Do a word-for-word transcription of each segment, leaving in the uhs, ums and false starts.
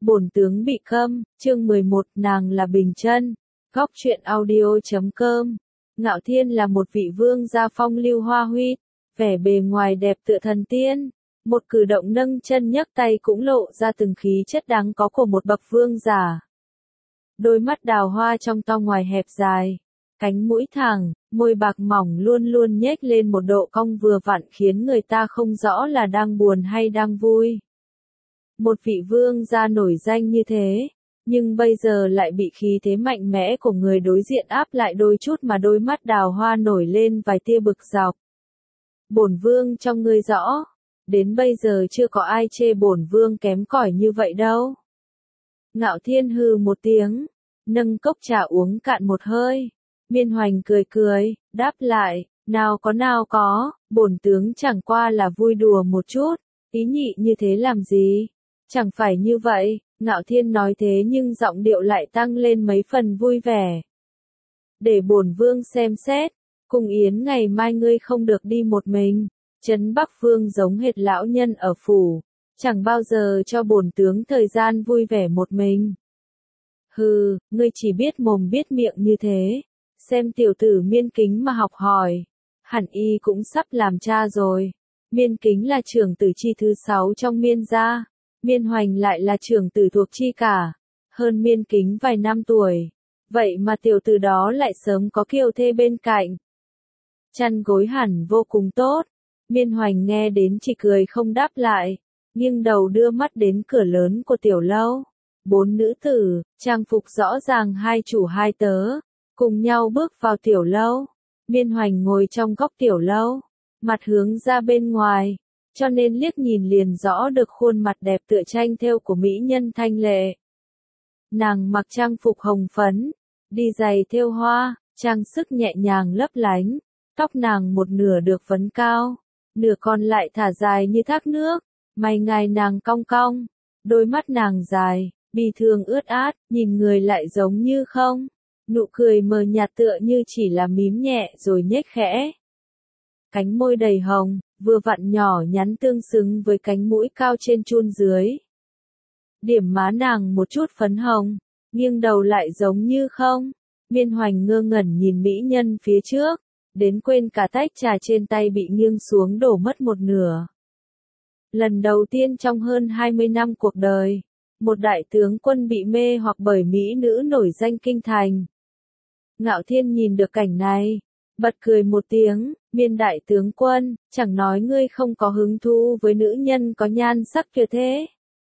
Bổn tướng bị câm, chương mười một, nàng là Bình Chân. Góc truyện audio chấm com. Ngạo Thiên là một vị vương gia phong lưu hoa huy, vẻ bề ngoài đẹp tựa thần tiên, một cử động nâng chân nhấc tay cũng lộ ra từng khí chất đáng có của một bậc vương giả. Đôi mắt đào hoa trong to ngoài hẹp dài, cánh mũi thẳng, môi bạc mỏng luôn luôn nhếch lên một độ cong vừa vặn khiến người ta không rõ là đang buồn hay đang vui. Một vị vương gia nổi danh như thế, nhưng bây giờ lại bị khí thế mạnh mẽ của người đối diện áp lại đôi chút mà đôi mắt đào hoa nổi lên vài tia bực dọc. Bổn vương trong ngươi rõ, đến bây giờ chưa có ai chê bổn vương kém cỏi như vậy đâu. Ngạo Thiên hừ một tiếng, nâng cốc trà uống cạn một hơi. Miên Hoành cười cười, đáp lại, nào có nào có, bổn tướng chẳng qua là vui đùa một chút, ý nhị như thế làm gì? Chẳng phải như vậy, Ngạo Thiên nói thế nhưng giọng điệu lại tăng lên mấy phần vui vẻ. Để bổn vương xem xét, Cung Yến ngày mai ngươi không được đi một mình, Trấn Bắc Vương giống hệt lão nhân ở phủ, chẳng bao giờ cho bổn tướng thời gian vui vẻ một mình. Hừ, ngươi chỉ biết mồm biết miệng như thế, xem tiểu tử Miên Kính mà học hỏi, hẳn y cũng sắp làm cha rồi. Miên Kính là trưởng tử chi thứ sáu trong Miên gia. Miên Hoành lại là trưởng tử thuộc chi cả, hơn Miên Kính vài năm tuổi, vậy mà tiểu tử đó lại sớm có kiều thê bên cạnh. Chăn gối hẳn vô cùng tốt, Miên Hoành nghe đến chỉ cười không đáp lại, nghiêng đầu đưa mắt đến cửa lớn của tiểu lâu. Bốn nữ tử, trang phục rõ ràng hai chủ hai tớ, cùng nhau bước vào tiểu lâu. Miên Hoành ngồi trong góc tiểu lâu, mặt hướng ra bên ngoài, cho nên liếc nhìn liền rõ được khuôn mặt đẹp tựa tranh thêu của mỹ nhân thanh lệ. Nàng mặc trang phục hồng phấn, đi giày thêu hoa, trang sức nhẹ nhàng lấp lánh, tóc nàng một nửa được phấn cao, nửa còn lại thả dài như thác nước, mày ngài nàng cong cong, đôi mắt nàng dài, bi thương ướt át, nhìn người lại giống như không, nụ cười mờ nhạt tựa như chỉ là mím nhẹ rồi nhếch khẽ. Cánh môi đầy hồng, vừa vặn nhỏ nhắn tương xứng với cánh mũi cao trên chun dưới. Điểm má nàng một chút phấn hồng, nghiêng đầu lại giống như không. Miên Hoành ngơ ngẩn nhìn mỹ nhân phía trước, đến quên cả tách trà trên tay bị nghiêng xuống đổ mất một nửa. Lần đầu tiên trong hơn hai mươi năm cuộc đời, một đại tướng quân bị mê hoặc bởi mỹ nữ nổi danh kinh thành. Ngạo Thiên nhìn được cảnh này, bật cười một tiếng, Miên đại tướng quân, chẳng nói ngươi không có hứng thú với nữ nhân có nhan sắc kia thế.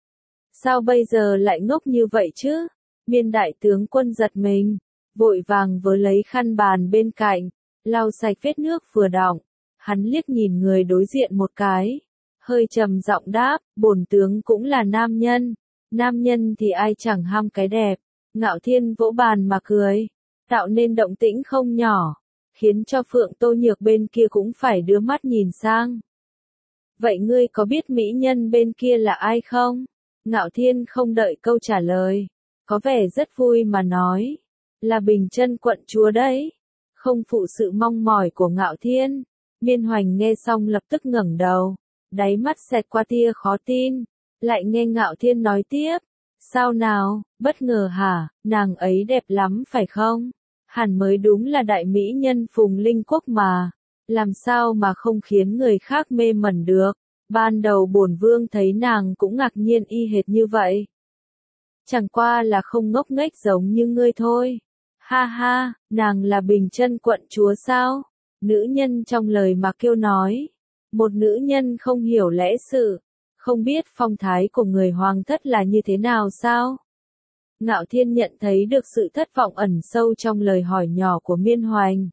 Sao bây giờ lại ngốc như vậy chứ? Miên đại tướng quân giật mình, vội vàng vớ lấy khăn bàn bên cạnh, lau sạch vết nước vừa đọng, hắn liếc nhìn người đối diện một cái, hơi trầm giọng đáp, bổn tướng cũng là nam nhân, nam nhân thì ai chẳng ham cái đẹp. Ngạo Thiên vỗ bàn mà cười, tạo nên động tĩnh không nhỏ, khiến cho Phượng Tô Nhược bên kia cũng phải đưa mắt nhìn sang. Vậy ngươi có biết mỹ nhân bên kia là ai không? Ngạo Thiên không đợi câu trả lời, có vẻ rất vui mà nói, là Bình Chân quận chúa đấy. Không phụ sự mong mỏi của Ngạo Thiên, Miên Hoành nghe xong lập tức ngẩng đầu, đáy mắt xẹt qua tia khó tin, lại nghe Ngạo Thiên nói tiếp, sao nào, bất ngờ hả, nàng ấy đẹp lắm phải không? Hẳn mới đúng là đại mỹ nhân Phùng Linh Quốc mà, làm sao mà không khiến người khác mê mẩn được. Ban đầu bổn vương thấy nàng cũng ngạc nhiên y hệt như vậy. Chẳng qua là không ngốc nghếch giống như ngươi thôi. Ha ha, nàng là Bình Chân quận chúa sao? Nữ nhân trong lời mà kêu nói. Một nữ nhân không hiểu lẽ sự, không biết phong thái của người hoàng thất là như thế nào sao? Ngạo Thiên nhận thấy được sự thất vọng ẩn sâu trong lời hỏi nhỏ của Miên Hoành.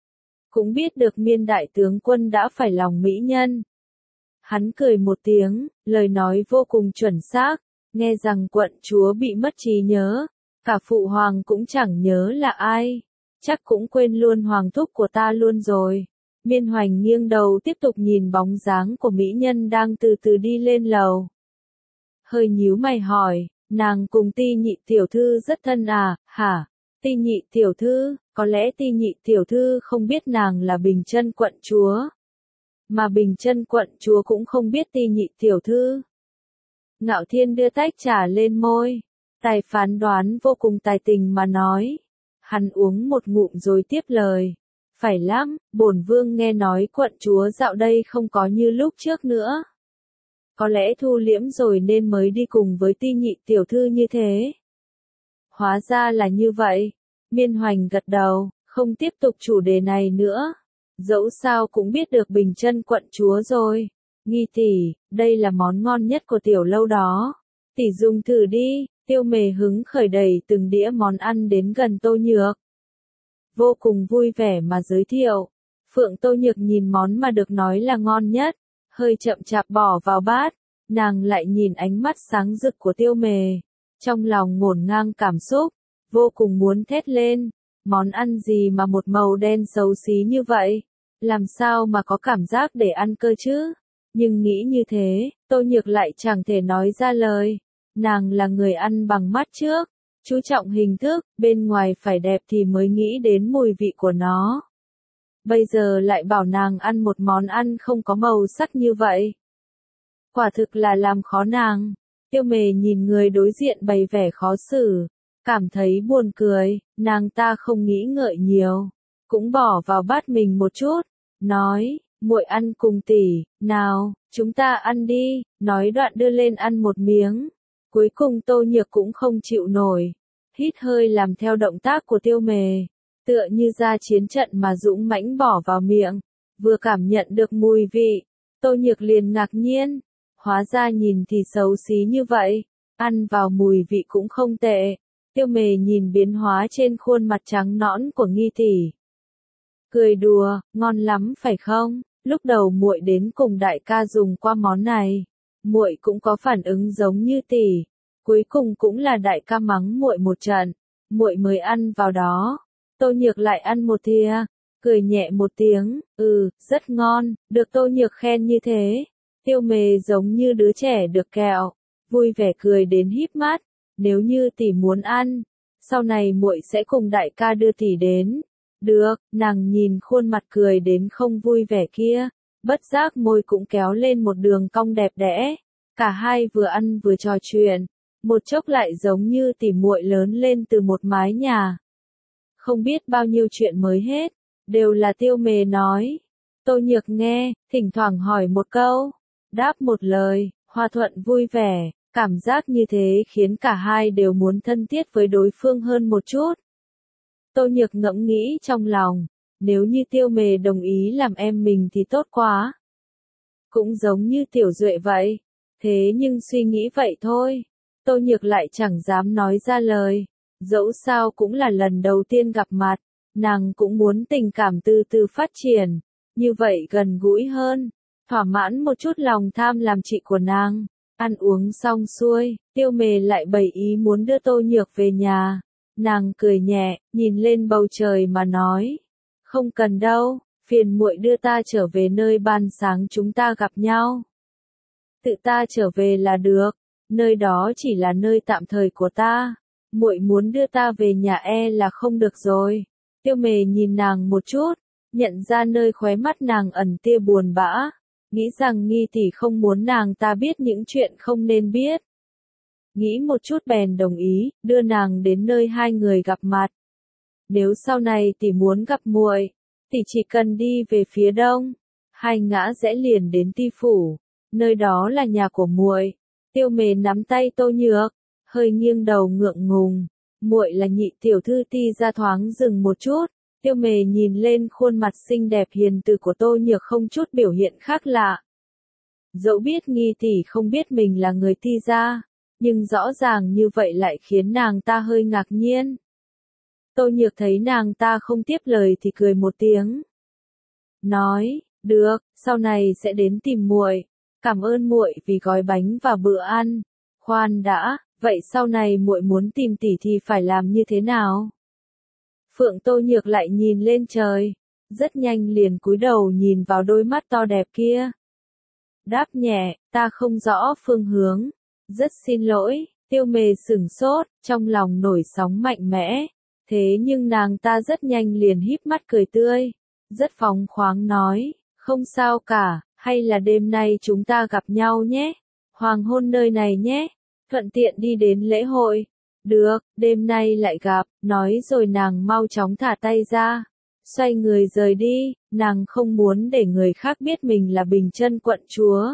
Cũng biết được Miên đại tướng quân đã phải lòng mỹ nhân. Hắn cười một tiếng, lời nói vô cùng chuẩn xác, nghe rằng quận chúa bị mất trí nhớ, cả phụ hoàng cũng chẳng nhớ là ai, chắc cũng quên luôn hoàng thúc của ta luôn rồi. Miên Hoành nghiêng đầu tiếp tục nhìn bóng dáng của mỹ nhân đang từ từ đi lên lầu. Hơi nhíu mày hỏi, nàng cùng Ti nhị tiểu thư rất thân à, hả? Ti nhị tiểu thư, có lẽ Ti nhị tiểu thư không biết nàng là Bình Chân quận chúa. Mà Bình Chân quận chúa cũng không biết Ti nhị tiểu thư. Ngạo Thiên đưa tách trà lên môi. Tài phán Đoán vô cùng tài tình mà nói. Hắn uống một ngụm rồi tiếp lời. Phải lắm, bổn vương nghe nói quận chúa dạo đây không có như lúc trước nữa. Có lẽ thu liễm rồi nên mới đi cùng với Ti nhị tiểu thư như thế. Hóa ra là như vậy. Miên Hoành gật đầu, không tiếp tục chủ đề này nữa. Dẫu sao cũng biết được Bình Chân quận chúa rồi. Nghi tỷ, đây là món ngon nhất của tiểu lâu đó. Tỷ dùng thử đi. Tiêu Mề hứng khởi đầy từng đĩa món ăn đến gần Tô Nhược. Vô cùng vui vẻ mà giới thiệu. Phượng Tô Nhược nhìn món mà được nói là ngon nhất, hơi chậm chạp bỏ vào bát, nàng lại nhìn ánh mắt sáng rực của Tiêu Mề, trong lòng ngổn ngang cảm xúc, vô cùng muốn thét lên, món ăn gì mà một màu đen xấu xí như vậy, làm sao mà có cảm giác để ăn cơ chứ? Nhưng nghĩ như thế, Tô Nhược lại chẳng thể nói ra lời, nàng là người ăn bằng mắt trước, chú trọng hình thức, bên ngoài phải đẹp thì mới nghĩ đến mùi vị của nó. Bây giờ lại bảo nàng ăn một món ăn không có màu sắc như vậy. Quả thực là làm khó nàng. Tiêu Mề nhìn người đối diện bày vẻ khó xử, cảm thấy buồn cười, nàng ta không nghĩ ngợi nhiều, cũng bỏ vào bát mình một chút, nói, muội ăn cùng tỷ, nào, chúng ta ăn đi, nói đoạn đưa lên ăn một miếng. Cuối cùng Tô Nhược cũng không chịu nổi, hít hơi làm theo động tác của Tiêu Mề, tựa như ra chiến trận mà dũng mãnh bỏ vào miệng, vừa cảm nhận được mùi vị, Tô Nhược liền ngạc nhiên, hóa ra nhìn thì xấu xí như vậy, ăn vào mùi vị cũng không tệ. Tiêu Mề nhìn biến hóa trên khuôn mặt trắng nõn của Nghi tỷ, cười đùa, ngon lắm phải không? Lúc đầu muội đến cùng đại ca dùng qua món này, muội cũng có phản ứng giống như tỷ, cuối cùng cũng là đại ca mắng muội một trận, muội mới ăn vào đó. Tô Nhược lại ăn một thìa, cười nhẹ một tiếng, ừ, rất ngon, được Tô Nhược khen như thế. Tiêu Mề giống như đứa trẻ được kẹo, vui vẻ cười đến híp mắt, nếu như tỷ muốn ăn, sau này muội sẽ cùng đại ca đưa tỷ đến. Được, nàng nhìn khuôn mặt cười đến không vui vẻ kia, bất giác môi cũng kéo lên một đường cong đẹp đẽ. Cả hai vừa ăn vừa trò chuyện, một chốc lại giống như tỉ muội lớn lên từ một mái nhà. Không biết bao nhiêu chuyện mới hết, đều là Tiêu Mề nói. Tô Nhược nghe, thỉnh thoảng hỏi một câu, đáp một lời, hòa thuận vui vẻ, cảm giác như thế khiến cả hai đều muốn thân thiết với đối phương hơn một chút. Tô Nhược ngẫm nghĩ trong lòng, nếu như Tiêu Mề đồng ý làm em mình thì tốt quá. Cũng giống như Tiểu Duệ vậy, thế nhưng suy nghĩ vậy thôi, Tô Nhược lại chẳng dám nói ra lời, dẫu sao cũng là lần đầu tiên gặp mặt, nàng cũng muốn tình cảm từ từ phát triển, như vậy gần gũi hơn, thỏa mãn một chút lòng tham làm chị của nàng. Ăn uống xong xuôi, Tiêu Mề lại bày ý muốn đưa Tô Nhược về nhà. Nàng cười nhẹ, nhìn lên bầu trời mà nói, không cần đâu, phiền muội đưa ta trở về nơi ban sáng chúng ta gặp nhau. Tự ta trở về là được, nơi đó chỉ là nơi tạm thời của ta, muội muốn đưa ta về nhà e là không được rồi. Tiêu Mề nhìn nàng một chút, nhận ra nơi khóe mắt nàng ẩn tia buồn bã, nghĩ rằng Nghi tỷ không muốn nàng ta biết những chuyện không nên biết. Nghĩ một chút bèn đồng ý, đưa nàng đến nơi hai người gặp mặt. Nếu sau này tỷ muốn gặp muội, tỷ chỉ cần đi về phía đông, hai ngã rẽ liền đến Ti phủ, nơi đó là nhà của muội. Tiêu Mề nắm tay Tô Nhược, hơi nghiêng đầu ngượng ngùng, muội là nhị tiểu thư Ti gia. Thoáng dừng một chút, Tiêu Mề nhìn lên khuôn mặt xinh đẹp hiền từ của Tô Nhược không chút biểu hiện khác lạ. Dẫu biết Nghi tỷ không biết mình là người Ti gia, nhưng rõ ràng như vậy lại khiến nàng ta hơi ngạc nhiên. Tô Nhược thấy nàng ta không tiếp lời thì cười một tiếng. Nói, được, sau này sẽ đến tìm muội. Cảm ơn muội vì gói bánh và bữa ăn. Khoan đã, vậy sau này muội muốn tìm tỷ thì phải làm như thế nào? Phượng Tô Nhược lại nhìn lên trời, rất nhanh liền cúi đầu nhìn vào đôi mắt to đẹp kia. Đáp nhẹ, ta không rõ phương hướng. Rất xin lỗi, Tiêu Mề sửng sốt, trong lòng nổi sóng mạnh mẽ. Thế nhưng nàng ta rất nhanh liền híp mắt cười tươi, rất phóng khoáng nói, không sao cả, hay là đêm nay chúng ta gặp nhau nhé. Hoàng hôn nơi này nhé, thuận tiện đi đến lễ hội. Được, đêm nay lại gặp, nói rồi nàng mau chóng thả tay ra. Xoay người rời đi, nàng không muốn để người khác biết mình là Bình Chân quận chúa.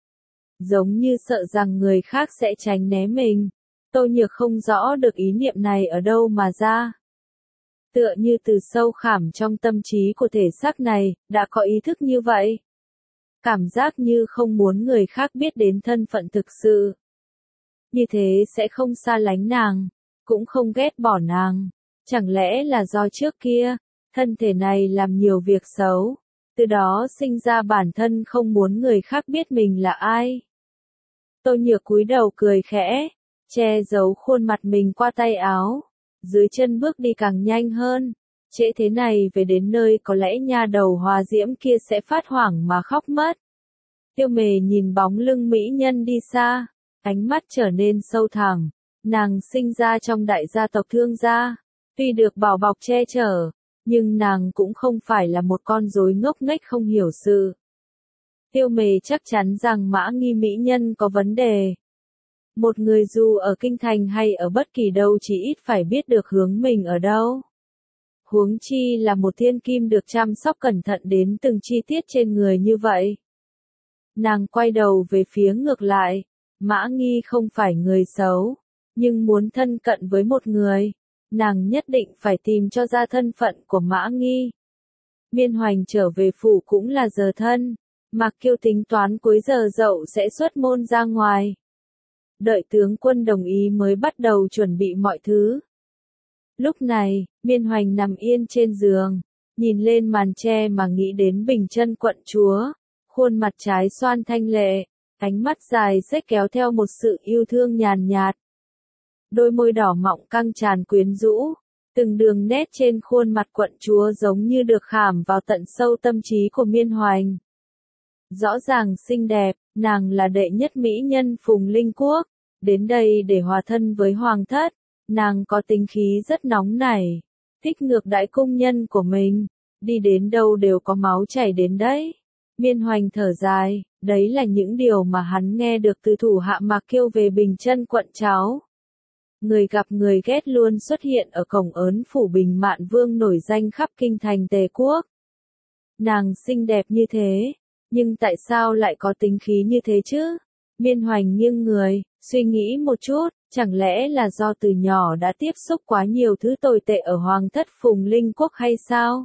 Giống như sợ rằng người khác sẽ tránh né mình. Tô Nhược không rõ được ý niệm này ở đâu mà ra. Tựa như từ sâu khảm trong tâm trí của thể xác này, đã có ý thức như vậy. Cảm giác như không muốn người khác biết đến thân phận thực sự. Như thế sẽ không xa lánh nàng, cũng không ghét bỏ nàng. Chẳng lẽ là do trước kia, thân thể này làm nhiều việc xấu, từ đó sinh ra bản thân không muốn người khác biết mình là ai. Tô Nhược cúi đầu cười khẽ, che giấu khuôn mặt mình qua tay áo, dưới chân bước đi càng nhanh hơn. Trễ thế này về đến nơi có lẽ nha đầu Hòa Diễm kia sẽ phát hoảng mà khóc mất. Tiêu Mề nhìn bóng lưng mỹ nhân đi xa, ánh mắt trở nên sâu thẳm. Nàng sinh ra trong đại gia tộc Thương gia, tuy được bảo bọc che chở, nhưng nàng cũng không phải là một con rối ngốc nghếch không hiểu sự. Tiêu Mề chắc chắn rằng Mã Nghi mỹ nhân có vấn đề. Một người dù ở kinh thành hay ở bất kỳ đâu chỉ ít phải biết được hướng mình ở đâu. Huống chi là một thiên kim được chăm sóc cẩn thận đến từng chi tiết trên người như vậy. Nàng quay đầu về phía ngược lại, Mã Nghi không phải người xấu, nhưng muốn thân cận với một người, nàng nhất định phải tìm cho ra thân phận của Mã Nghi. Miên Hoành trở về phủ cũng là giờ thân, Mạc Kiêu tính toán cuối giờ dậu sẽ xuất môn ra ngoài. Đợi tướng quân đồng ý mới bắt đầu chuẩn bị mọi thứ. Lúc này, Miên Hoành nằm yên trên giường, nhìn lên màn tre mà nghĩ đến Bình Chân quận chúa, khuôn mặt trái xoan thanh lệ, ánh mắt dài xếch kéo theo một sự yêu thương nhàn nhạt. Đôi môi đỏ mọng căng tràn quyến rũ, từng đường nét trên khuôn mặt quận chúa giống như được khảm vào tận sâu tâm trí của Miên Hoành. Rõ ràng xinh đẹp, nàng là đệ nhất mỹ nhân Phùng Linh Quốc, đến đây để hòa thân với hoàng thất, nàng có tính khí rất nóng nảy, thích ngược đãi cung nhân của mình, đi đến đâu đều có máu chảy đến đấy. Miên Hoành thở dài, đấy là những điều mà hắn nghe được từ thủ hạ Mạc Kiêu về Bình Chân quận cháu. Người gặp người ghét luôn xuất hiện ở cổng ớn phủ Bình Mạn Vương nổi danh khắp kinh thành Tề quốc. Nàng xinh đẹp như thế, nhưng tại sao lại có tính khí như thế chứ? Miên Hoành nghiêng người, suy nghĩ một chút, chẳng lẽ là do từ nhỏ đã tiếp xúc quá nhiều thứ tồi tệ ở hoàng thất Phùng Linh Quốc hay sao?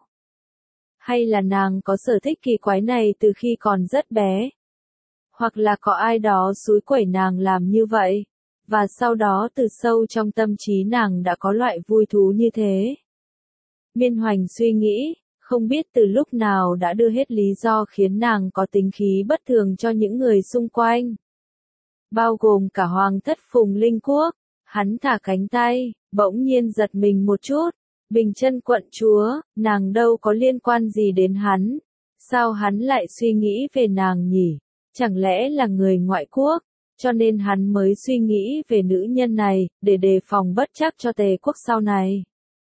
Hay là nàng có sở thích kỳ quái này từ khi còn rất bé? Hoặc là có ai đó xúi quẩy nàng làm như vậy? Và sau đó từ sâu trong tâm trí nàng đã có loại vui thú như thế. Miên Hoành suy nghĩ, không biết từ lúc nào đã đưa hết lý do khiến nàng có tính khí bất thường cho những người xung quanh. Bao gồm cả hoàng thất Phùng Linh Quốc, hắn thả cánh tay, bỗng nhiên giật mình một chút. Bình Chân quận chúa, nàng đâu có liên quan gì đến hắn. Sao hắn lại suy nghĩ về nàng nhỉ? Chẳng lẽ là người ngoại quốc? Cho nên hắn mới suy nghĩ về nữ nhân này, để đề phòng bất trắc cho Tề quốc sau này.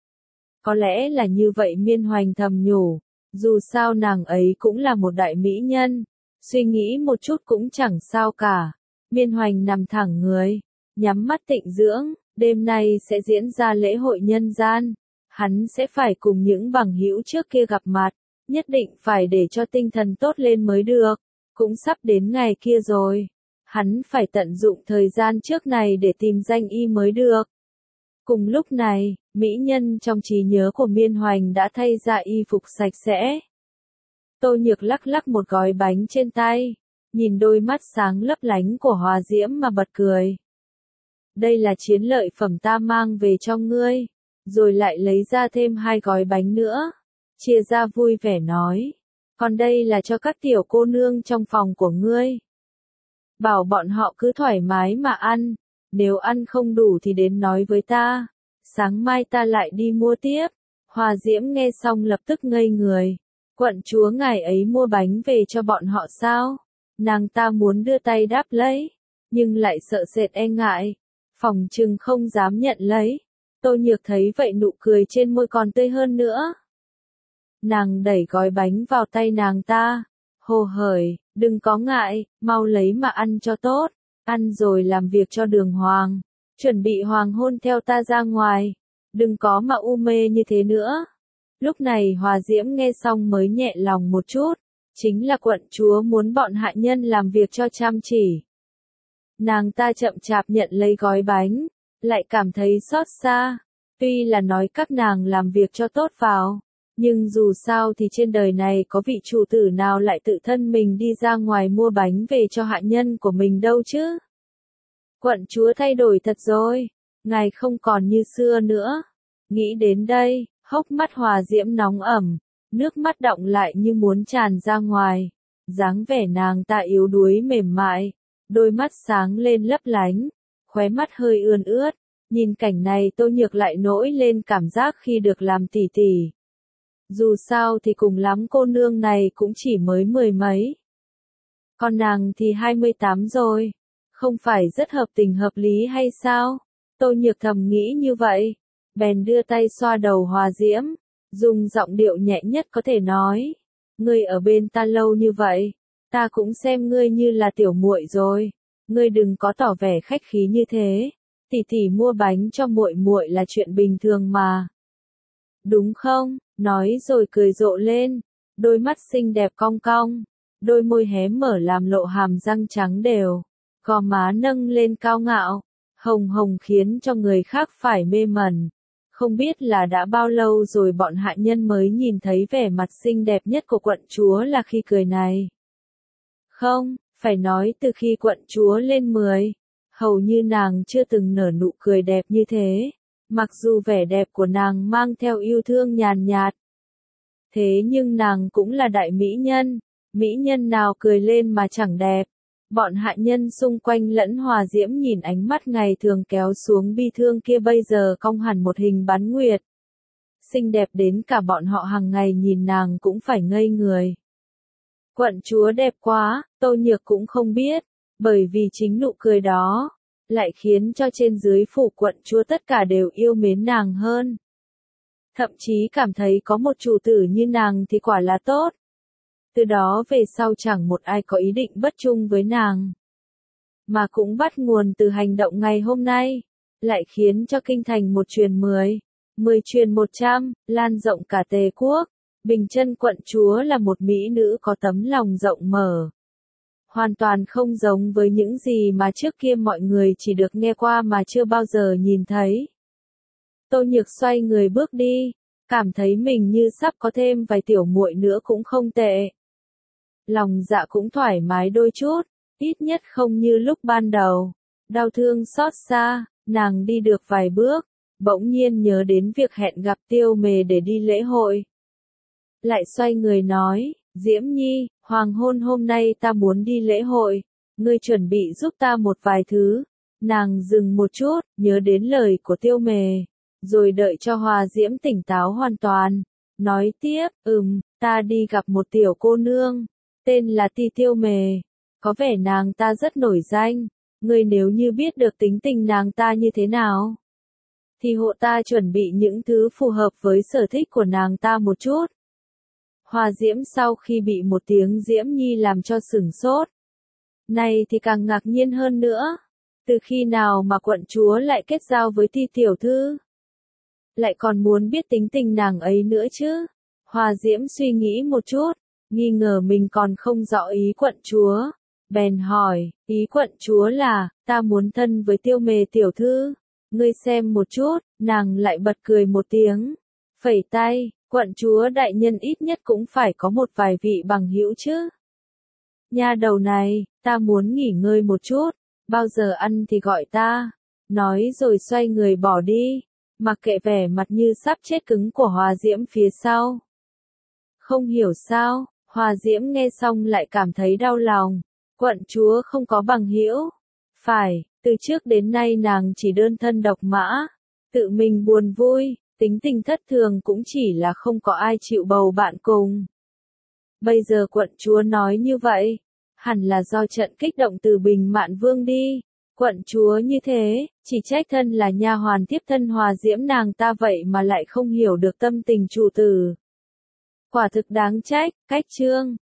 Có lẽ là như vậy Miên Hoành thầm nhủ, dù sao nàng ấy cũng là một đại mỹ nhân, suy nghĩ một chút cũng chẳng sao cả. Miên Hoành nằm thẳng người, nhắm mắt tịnh dưỡng, đêm nay sẽ diễn ra lễ hội nhân gian, hắn sẽ phải cùng những bằng hữu trước kia gặp mặt, nhất định phải để cho tinh thần tốt lên mới được, cũng sắp đến ngày kia rồi. Hắn phải tận dụng thời gian trước này để tìm danh y mới được. Cùng lúc này, mỹ nhân trong trí nhớ của Miên Hoành đã thay ra y phục sạch sẽ. Tô Nhược lắc lắc một gói bánh trên tay, nhìn đôi mắt sáng lấp lánh của Hòa Diễm mà bật cười. Đây là chiến lợi phẩm ta mang về cho ngươi, rồi lại lấy ra thêm hai gói bánh nữa. Chia ra vui vẻ nói, còn đây là cho các tiểu cô nương trong phòng của ngươi. Bảo bọn họ cứ thoải mái mà ăn, nếu ăn không đủ thì đến nói với ta, sáng mai ta lại đi mua tiếp. Hòa Diễm nghe xong lập tức ngây người, quận chúa ngài ấy mua bánh về cho bọn họ sao? Nàng ta muốn đưa tay đáp lấy, nhưng lại sợ sệt e ngại, phòng trừng không dám nhận lấy. Tô Nhược thấy vậy nụ cười trên môi còn tươi hơn nữa. Nàng đẩy gói bánh vào tay nàng ta, hồ hởi, đừng có ngại, mau lấy mà ăn cho tốt, ăn rồi làm việc cho đường hoàng, chuẩn bị hoàng hôn theo ta ra ngoài, đừng có mà u mê như thế nữa. Lúc này Hòa Diễm nghe xong mới nhẹ lòng một chút, chính là quận chúa muốn bọn hạ nhân làm việc cho chăm chỉ. Nàng ta chậm chạp nhận lấy gói bánh, lại cảm thấy xót xa, tuy là nói các nàng làm việc cho tốt vào, nhưng dù sao thì trên đời này có vị chủ tử nào lại tự thân mình đi ra ngoài mua bánh về cho hạ nhân của mình đâu chứ. Quận chúa thay đổi thật rồi, ngài không còn như xưa nữa. Nghĩ đến đây, hốc mắt Hòa Diễm nóng ẩm, nước mắt đọng lại như muốn tràn ra ngoài, dáng vẻ nàng ta yếu đuối mềm mại, đôi mắt sáng lên lấp lánh, khóe mắt hơi ươn ướt, nhìn cảnh này Tô Nhược lại nổi lên cảm giác khi được làm tỷ tỷ. Dù sao thì cùng lắm cô nương này cũng chỉ mới mười mấy. Còn nàng thì hai mươi tám rồi, không phải rất hợp tình hợp lý hay sao? Tô Nhược thầm nghĩ như vậy, bèn đưa tay xoa đầu Hòa Diễm, dùng giọng điệu nhẹ nhất có thể nói, ngươi ở bên ta lâu như vậy, ta cũng xem ngươi như là tiểu muội rồi, ngươi đừng có tỏ vẻ khách khí như thế, tỷ tỷ mua bánh cho muội muội là chuyện bình thường mà. Đúng không? Nói rồi cười rộ lên, đôi mắt xinh đẹp cong cong, đôi môi hé mở làm lộ hàm răng trắng đều, gò má nâng lên cao ngạo, hồng hồng khiến cho người khác phải mê mẩn. Không biết là đã bao lâu rồi bọn hạ nhân mới nhìn thấy vẻ mặt xinh đẹp nhất của quận chúa là khi cười này. Không, phải nói từ khi quận chúa lên mười, hầu như nàng chưa từng nở nụ cười đẹp như thế, mặc dù vẻ đẹp của nàng mang theo yêu thương nhàn nhạt. Thế nhưng nàng cũng là đại mỹ nhân, mỹ nhân nào cười lên mà chẳng đẹp. Bọn hạ nhân xung quanh lẫn Hòa Diễm nhìn ánh mắt ngày thường kéo xuống bi thương kia bây giờ cong hẳn một hình bán nguyệt. Xinh đẹp đến cả bọn họ hàng ngày nhìn nàng cũng phải ngây người. Quận chúa đẹp quá, Tô Nhược cũng không biết, bởi vì chính nụ cười đó, lại khiến cho trên dưới phủ quận chúa tất cả đều yêu mến nàng hơn. Thậm chí cảm thấy có một chủ tử như nàng thì quả là tốt. Từ đó về sau chẳng một ai có ý định bất trung với nàng. Mà cũng bắt nguồn từ hành động ngày hôm nay, lại khiến cho kinh thành một truyền mười, mười truyền một trăm, lan rộng cả Tề quốc. Bình Chân quận chúa là một mỹ nữ có tấm lòng rộng mở. Hoàn toàn không giống với những gì mà trước kia mọi người chỉ được nghe qua mà chưa bao giờ nhìn thấy. Tô Nhược xoay người bước đi, cảm thấy mình như sắp có thêm vài tiểu muội nữa cũng không tệ. Lòng dạ cũng thoải mái đôi chút, ít nhất không như lúc ban đầu. Đau thương xót xa, nàng đi được vài bước, bỗng nhiên nhớ đến việc hẹn gặp Tiêu Mề để đi lễ hội. Lại xoay người nói, Diễm Nhi, hoàng hôn hôm nay ta muốn đi lễ hội, ngươi chuẩn bị giúp ta một vài thứ. Nàng dừng một chút, nhớ đến lời của Tiêu Mề, rồi đợi cho Hòa Diễm tỉnh táo hoàn toàn, nói tiếp, ừm, ta đi gặp một tiểu cô nương, tên là Ti Tiêu Mề, có vẻ nàng ta rất nổi danh, ngươi nếu như biết được tính tình nàng ta như thế nào, thì hộ ta chuẩn bị những thứ phù hợp với sở thích của nàng ta một chút. Hòa Diễm sau khi bị một tiếng Diễm Nhi làm cho sửng sốt, này thì càng ngạc nhiên hơn nữa, từ khi nào mà quận chúa lại kết giao với Ti tiểu thư? Lại còn muốn biết tính tình nàng ấy nữa chứ? Hòa Diễm suy nghĩ một chút, nghi ngờ mình còn không rõ ý quận chúa, bèn hỏi, ý quận chúa là, ta muốn thân với Tiêu Mề tiểu thư, ngươi xem một chút, nàng lại bật cười một tiếng, phẩy tay, quận chúa đại nhân ít nhất cũng phải có một vài vị bằng hữu chứ. Nha đầu này, ta muốn nghỉ ngơi một chút, bao giờ ăn thì gọi ta, nói rồi xoay người bỏ đi, mặc kệ vẻ mặt như sắp chết cứng của Hòa Diễm phía sau. Không hiểu sao, Hòa Diễm nghe xong lại cảm thấy đau lòng, quận chúa không có bằng hữu. Phải, từ trước đến nay nàng chỉ đơn thân độc mã, tự mình buồn vui, tính tình thất thường cũng chỉ là không có ai chịu bầu bạn cùng. Bây giờ quận chúa nói như vậy, hẳn là do trận kích động từ Bình Mạn Vương đi. Quận chúa như thế, chỉ trách thân là nha hoàn tiếp thân Hòa Diễm nàng ta vậy mà lại không hiểu được tâm tình chủ tử. Quả thực đáng trách, cách chương.